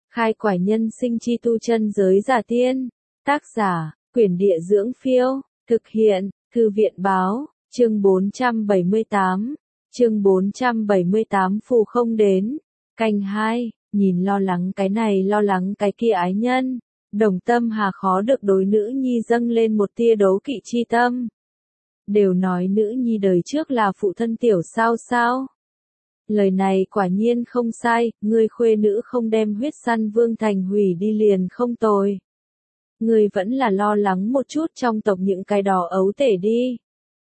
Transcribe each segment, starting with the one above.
Khai quải nhân sinh chi tu chân giới giả tiên. Tác giả, Quyển Địa Dưỡng Phiêu. Thực hiện, Thư viện Báo. Chương 478. Chương 478 phù không đến. Canh 2, nhìn lo lắng cái này lo lắng cái kia ái nhân. Đồng Tâm Hà khó được đối nữ nhi dâng lên một tia đấu kỵ chi tâm. Đều nói nữ nhi đời trước là phụ thân tiểu sao. Lời này quả nhiên không sai, ngươi khuê nữ không đem huyết săn vương thành hủy đi liền không tồi. Ngươi vẫn là lo lắng một chút trong tộc những cái đó ấu tể đi.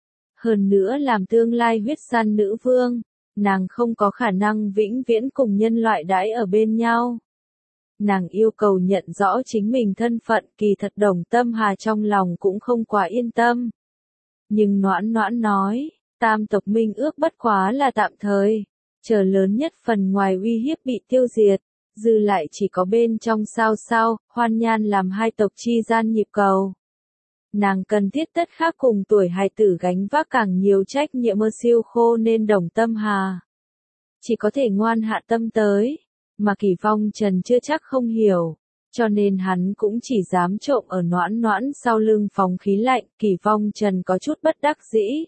Hơn nữa làm tương lai huyết săn nữ vương, nàng không có khả năng vĩnh viễn cùng nhân loại đãi ở bên nhau. Nàng yêu cầu nhận rõ chính mình thân phận, kỳ thật Đồng Tâm Hà trong lòng cũng không quá yên tâm. Nhưng Noãn Noãn nói, tam tộc minh ước bất quá là tạm thời, chờ lớn nhất phần ngoài uy hiếp bị tiêu diệt, dư lại chỉ có bên trong sao, Hoan Nhan làm hai tộc chi gian nhịp cầu. Nàng cần thiết tất khác cùng tuổi hài tử gánh vác càng nhiều trách nhiệm mơ siêu khô nên Đồng Tâm Hà chỉ có thể ngoan hạ tâm tới, mà Kỳ Phong Trần chưa chắc không hiểu, cho nên hắn cũng chỉ dám trộm ở Noãn Noãn sau lưng phòng khí lạnh. Kỳ Phong Trần có chút bất đắc dĩ,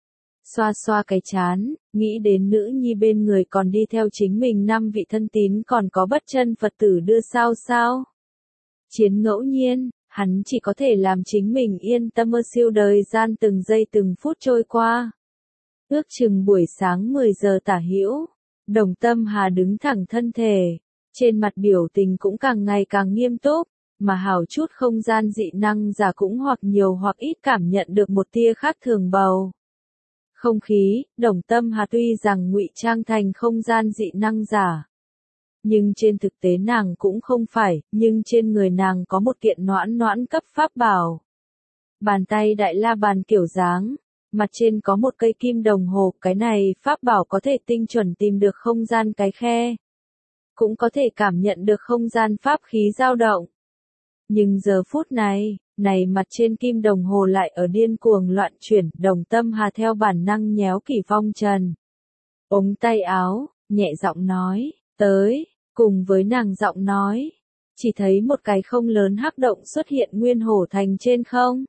xoa xoa cái chán, nghĩ đến nữ nhi bên người còn đi theo chính mình 5 vị thân tín, còn có bất chân Phật tử đưa sao. Chiến ngẫu nhiên, hắn chỉ có thể làm chính mình yên tâm mơ siêu đời gian từng giây từng phút trôi qua. Ước chừng buổi sáng 10 giờ tả hữu, Đồng Tâm Hà đứng thẳng thân thể, trên mặt biểu tình cũng càng ngày càng nghiêm túc, mà hảo chút không gian dị năng giả cũng hoặc nhiều hoặc ít cảm nhận được một tia khác thường bầu không khí. Đồng Tâm Hà tuy rằng ngụy trang thành không gian dị năng giả, nhưng trên thực tế nàng cũng không phải, nhưng trên người nàng có một kiện Noãn Noãn cấp pháp bảo. Bàn tay đại la bàn kiểu dáng, mặt trên có một cây kim đồng hồ, cái này pháp bảo có thể tinh chuẩn tìm được không gian cái khe, cũng có thể cảm nhận được không gian pháp khí dao động. Nhưng giờ phút này, mặt trên kim đồng hồ lại ở điên cuồng loạn chuyển. Đồng Tâm Hà theo bản năng nhéo Kỳ Phong Trần ống tay áo, nhẹ giọng nói, tới. Cùng với nàng giọng nói, chỉ thấy một cái không lớn hắc động xuất hiện nguyên hổ thành trên không.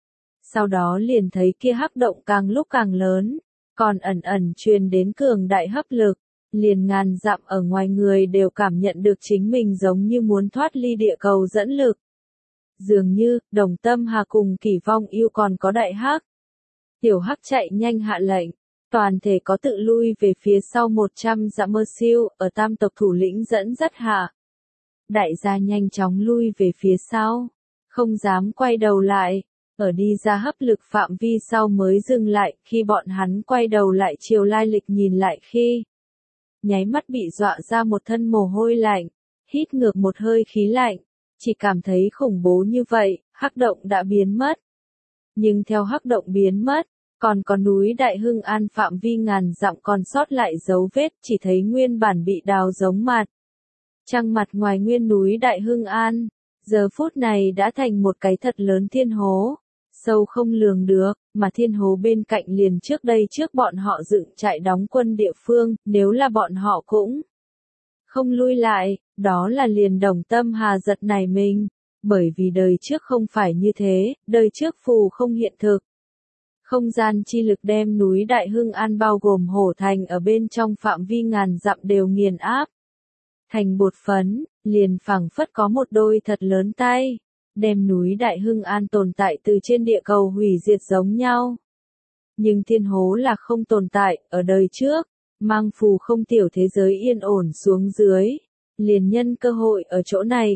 Sau đó liền thấy kia hắc động càng lúc càng lớn, còn ẩn truyền đến cường đại hấp lực, liền ngàn dặm ở ngoài người đều cảm nhận được chính mình giống như muốn thoát ly địa cầu dẫn lực. Dường như, Đồng Tâm Hà cùng Kỳ Vong Yêu còn có đại hắc. Tiểu hắc chạy nhanh hạ lệnh, toàn thể có tự lui về phía sau 100 dặm mơ siêu, ở tam tộc thủ lĩnh dẫn dắt hạ. Đại gia nhanh chóng lui về phía sau, không dám quay đầu lại, ở đi ra hấp lực phạm vi sau mới dừng lại. Khi bọn hắn quay đầu lại chiều lai lịch nhìn lại khi, nháy mắt bị dọa ra một thân mồ hôi lạnh, hít ngược một hơi khí lạnh, chỉ cảm thấy khủng bố như vậy. Hắc động đã biến mất. Nhưng theo hắc động biến mất, còn có núi Đại Hưng An phạm vi ngàn dặm còn sót lại dấu vết, chỉ thấy nguyên bản bị đào giống mặt trăng mặt ngoài nguyên núi Đại Hưng An, giờ phút này đã thành một cái thật lớn thiên hố, sâu không lường được, mà thiên hố bên cạnh liền trước đây trước bọn họ dựng trại đóng quân địa phương, nếu là bọn họ cũng không lui lại, đó là liền Đồng Tâm Hà giật nảy mình, bởi vì đời trước không phải như thế, đời trước phù không hiện thực. Không gian chi lực đem núi Đại Hưng An bao gồm hổ thành ở bên trong phạm vi ngàn dặm đều nghiền áp thành bột phấn, liền phảng phất có một đôi thật lớn tay, đem núi Đại Hưng An tồn tại từ trên địa cầu hủy diệt giống nhau. Nhưng thiên hố là không tồn tại, ở đời trước, mang phù không tiểu thế giới yên ổn xuống dưới, liền nhân cơ hội ở chỗ này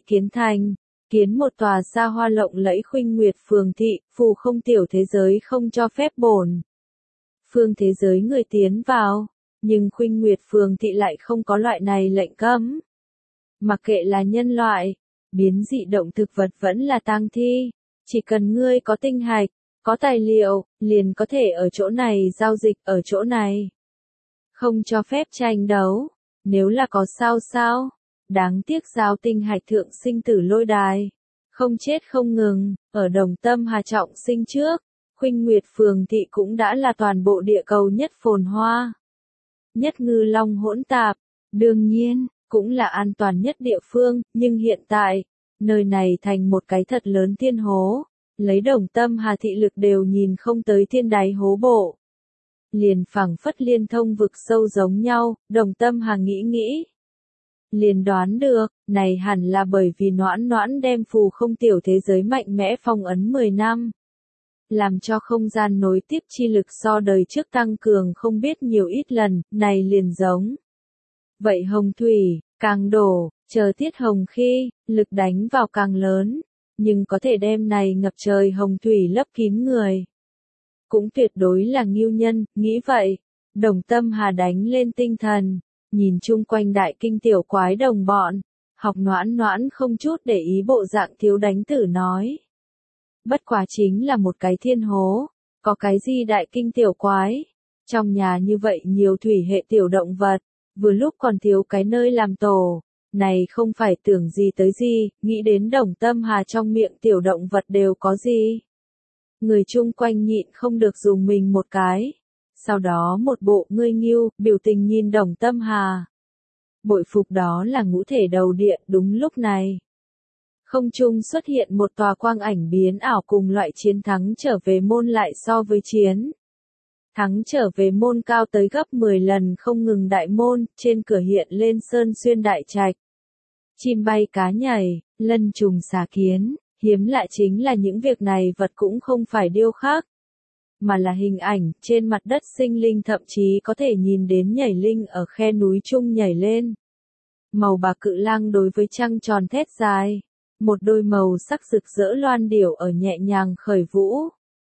kiến một tòa xa hoa lộng lẫy Khuynh Nguyệt phường thị. Phù không tiểu thế giới không cho phép bổn phương thế giới người tiến vào, nhưng Khuynh Nguyệt phường thị lại không có loại này lệnh cấm. Mặc kệ là nhân loại, biến dị động thực vật vẫn là tang thi, chỉ cần ngươi có tinh hạch, có tài liệu, liền có thể ở chỗ này giao dịch. Ở chỗ này không cho phép tranh đấu, nếu là có sao, đáng tiếc giao tinh hạch thượng sinh tử lôi đài, không chết không ngừng. Ở Đồng Tâm Hà trọng sinh trước, Khuynh Nguyệt phường thị cũng đã là toàn bộ địa cầu nhất phồn hoa, nhất ngư long hỗn tạp. Đương nhiên, cũng là an toàn nhất địa phương, nhưng hiện tại, nơi này thành một cái thật lớn thiên hố, lấy Đồng Tâm Hà thị lực đều nhìn không tới thiên đáy hố bộ. Liền phảng phất liên thông vực sâu giống nhau, Đồng Tâm Hà nghĩ. Liền đoán được, này hẳn là bởi vì Noãn Noãn đem phù không tiểu thế giới mạnh mẽ phong ấn 10 năm. Làm cho không gian nối tiếp chi lực so đời trước tăng cường không biết nhiều ít lần, này liền giống. Vậy hồng thủy, càng đổ, chờ tiết hồng khi, lực đánh vào càng lớn, nhưng có thể đem này ngập trời hồng thủy lấp kín người. Cũng tuyệt đối là ngưu nhân, nghĩ vậy. Đồng Tâm Hà đánh lên tinh thần, nhìn chung quanh đại kinh tiểu quái đồng bọn, học Noãn Noãn không chút để ý bộ dạng thiếu đánh tử nói. Bất quá chính là một cái thiên hố, có cái gì đại kinh tiểu quái. Trong nhà như vậy nhiều thủy hệ tiểu động vật, vừa lúc còn thiếu cái nơi làm tổ, này không phải tưởng gì tới gì, nghĩ đến Đồng Tâm Hà trong miệng tiểu động vật đều có gì. Người chung quanh nhịn không được dùng mình một cái. Sau đó một bộ ngươi nghiêu, biểu tình nhìn Đồng Tâm Hà. Bội phục đó là ngũ thể đầu điện đúng lúc này. Không trung xuất hiện một tòa quang ảnh biến ảo cùng loại chiến thắng trở về môn lại so với chiến. Thắng trở về môn cao tới gấp 10 lần không ngừng đại môn, trên cửa hiện lên sơn xuyên đại trạch. Chim bay cá nhảy, lân trùng xà kiến, hiếm lạ chính là những việc này vật cũng không phải điêu khắc, mà là hình ảnh, trên mặt đất sinh linh thậm chí có thể nhìn đến nhảy linh ở khe núi chung nhảy lên. Màu bạc cự lang đối với trăng tròn thét dài, một đôi màu sắc rực rỡ loan điểu ở nhẹ nhàng khởi vũ.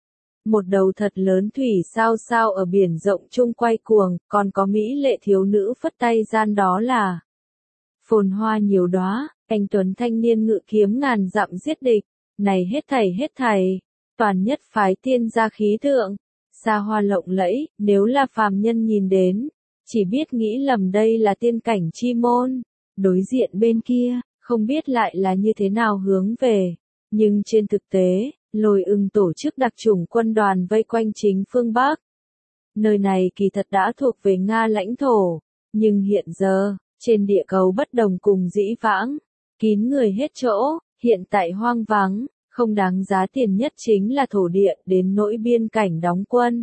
Một đầu thật lớn thủy sao sao ở biển rộng chung quay cuồng, còn có mỹ lệ thiếu nữ phất tay gian đó là phồn hoa nhiều đóa, anh tuấn thanh niên ngự kiếm ngàn dặm giết địch, này hết thảy, toàn nhất phái tiên gia khí tượng, xa hoa lộng lẫy, nếu là phàm nhân nhìn đến, chỉ biết nghĩ lầm đây là tiên cảnh chi môn, đối diện bên kia, không biết lại là như thế nào hướng về, nhưng trên thực tế, Lôi Ưng tổ chức đặc chủng quân đoàn vây quanh chính phương Bắc. Nơi này kỳ thật đã thuộc về Nga lãnh thổ, nhưng hiện giờ, trên địa cầu bất đồng cùng dĩ vãng, kín người hết chỗ, hiện tại hoang vắng, không đáng giá tiền nhất chính là thổ địa đến nỗi biên cảnh đóng quân.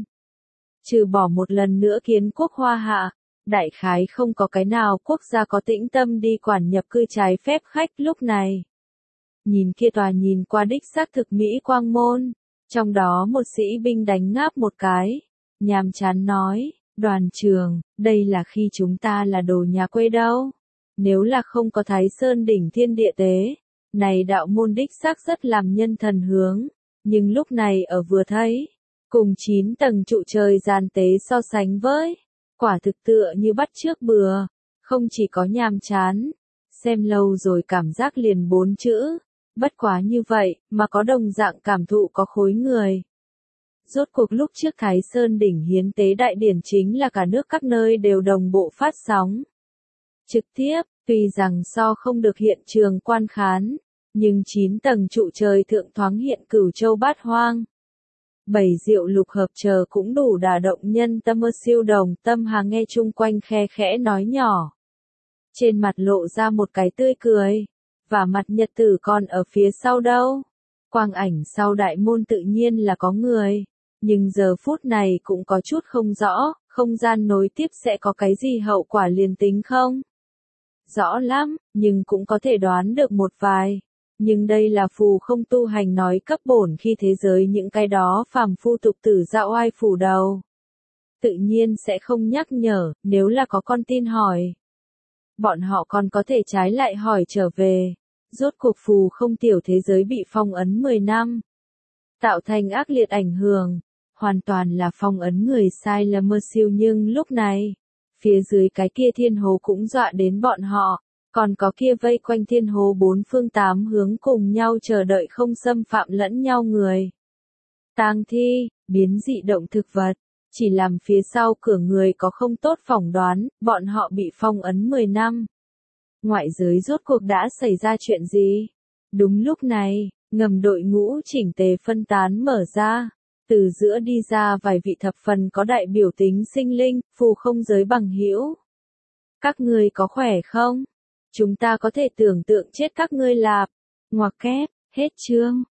Trừ bỏ một lần nữa kiến quốc Hoa Hạ, đại khái không có cái nào quốc gia có tĩnh tâm đi quản nhập cư trái phép khách lúc này. Nhìn kia tòa nhìn qua đích xác thực Mỹ Quang Môn, trong đó một sĩ binh đánh ngáp một cái, nhàm chán nói, đoàn trưởng, đây là khi chúng ta là đồ nhà quê đâu. Nếu là không có Thái Sơn đỉnh thiên địa tế, này đạo môn đích xác rất làm nhân thần hướng, nhưng lúc này ở vừa thấy, cùng 9 tầng trụ trời gian tế so sánh với, quả thực tựa như bắt chước bừa, không chỉ có nhàm chán, xem lâu rồi cảm giác liền 4 chữ, bất quá như vậy, mà có đồng dạng cảm thụ có khối người. Rốt cuộc lúc trước Thái Sơn đỉnh hiến tế đại điển chính là cả nước các nơi đều đồng bộ phát sóng. Trực tiếp, tuy rằng so không được hiện trường quan khán, nhưng 9 tầng trụ trời thượng thoáng hiện cửu châu bát hoang. 7 diệu lục hợp chờ cũng đủ đả động nhân tâm. Siêu Đồng Tâm Hà nghe chung quanh khe khẽ nói nhỏ. Trên mặt lộ ra một cái tươi cười, và mặt nhật tử còn ở phía sau đâu. Quang ảnh sau đại môn tự nhiên là có người, nhưng giờ phút này cũng có chút không rõ, không gian nối tiếp sẽ có cái gì hậu quả liền tính không? Rõ lắm, nhưng cũng có thể đoán được một vài. Nhưng đây là phù không tu hành nói cấp bổn khi thế giới những cái đó phàm phu tục tử dạo oai phủ đầu. Tự nhiên sẽ không nhắc nhở, nếu là có con tin hỏi. Bọn họ còn có thể trái lại hỏi trở về. Rốt cuộc phù không tiểu thế giới bị phong ấn 10 năm. Tạo thành ác liệt ảnh hưởng. Hoàn toàn là phong ấn người sai là mơ siêu nhưng lúc này. Phía dưới cái kia thiên hồ cũng dọa đến bọn họ. Còn có kia vây quanh thiên hồ 4 phương 8 hướng cùng nhau chờ đợi không xâm phạm lẫn nhau người. Tang thi, biến dị động thực vật. Chỉ làm phía sau cửa người có không tốt phỏng đoán, bọn họ bị phong ấn 10 năm. Ngoại giới rốt cuộc đã xảy ra chuyện gì? Đúng lúc này, ngầm đội ngũ chỉnh tề phân tán mở ra. Từ giữa đi ra vài vị thập phần có đại biểu tính sinh linh, phù không giới bằng hữu. Các người có khỏe không? Chúng ta có thể tưởng tượng chết các ngươi lạp. Ngoặc kép, hết chương.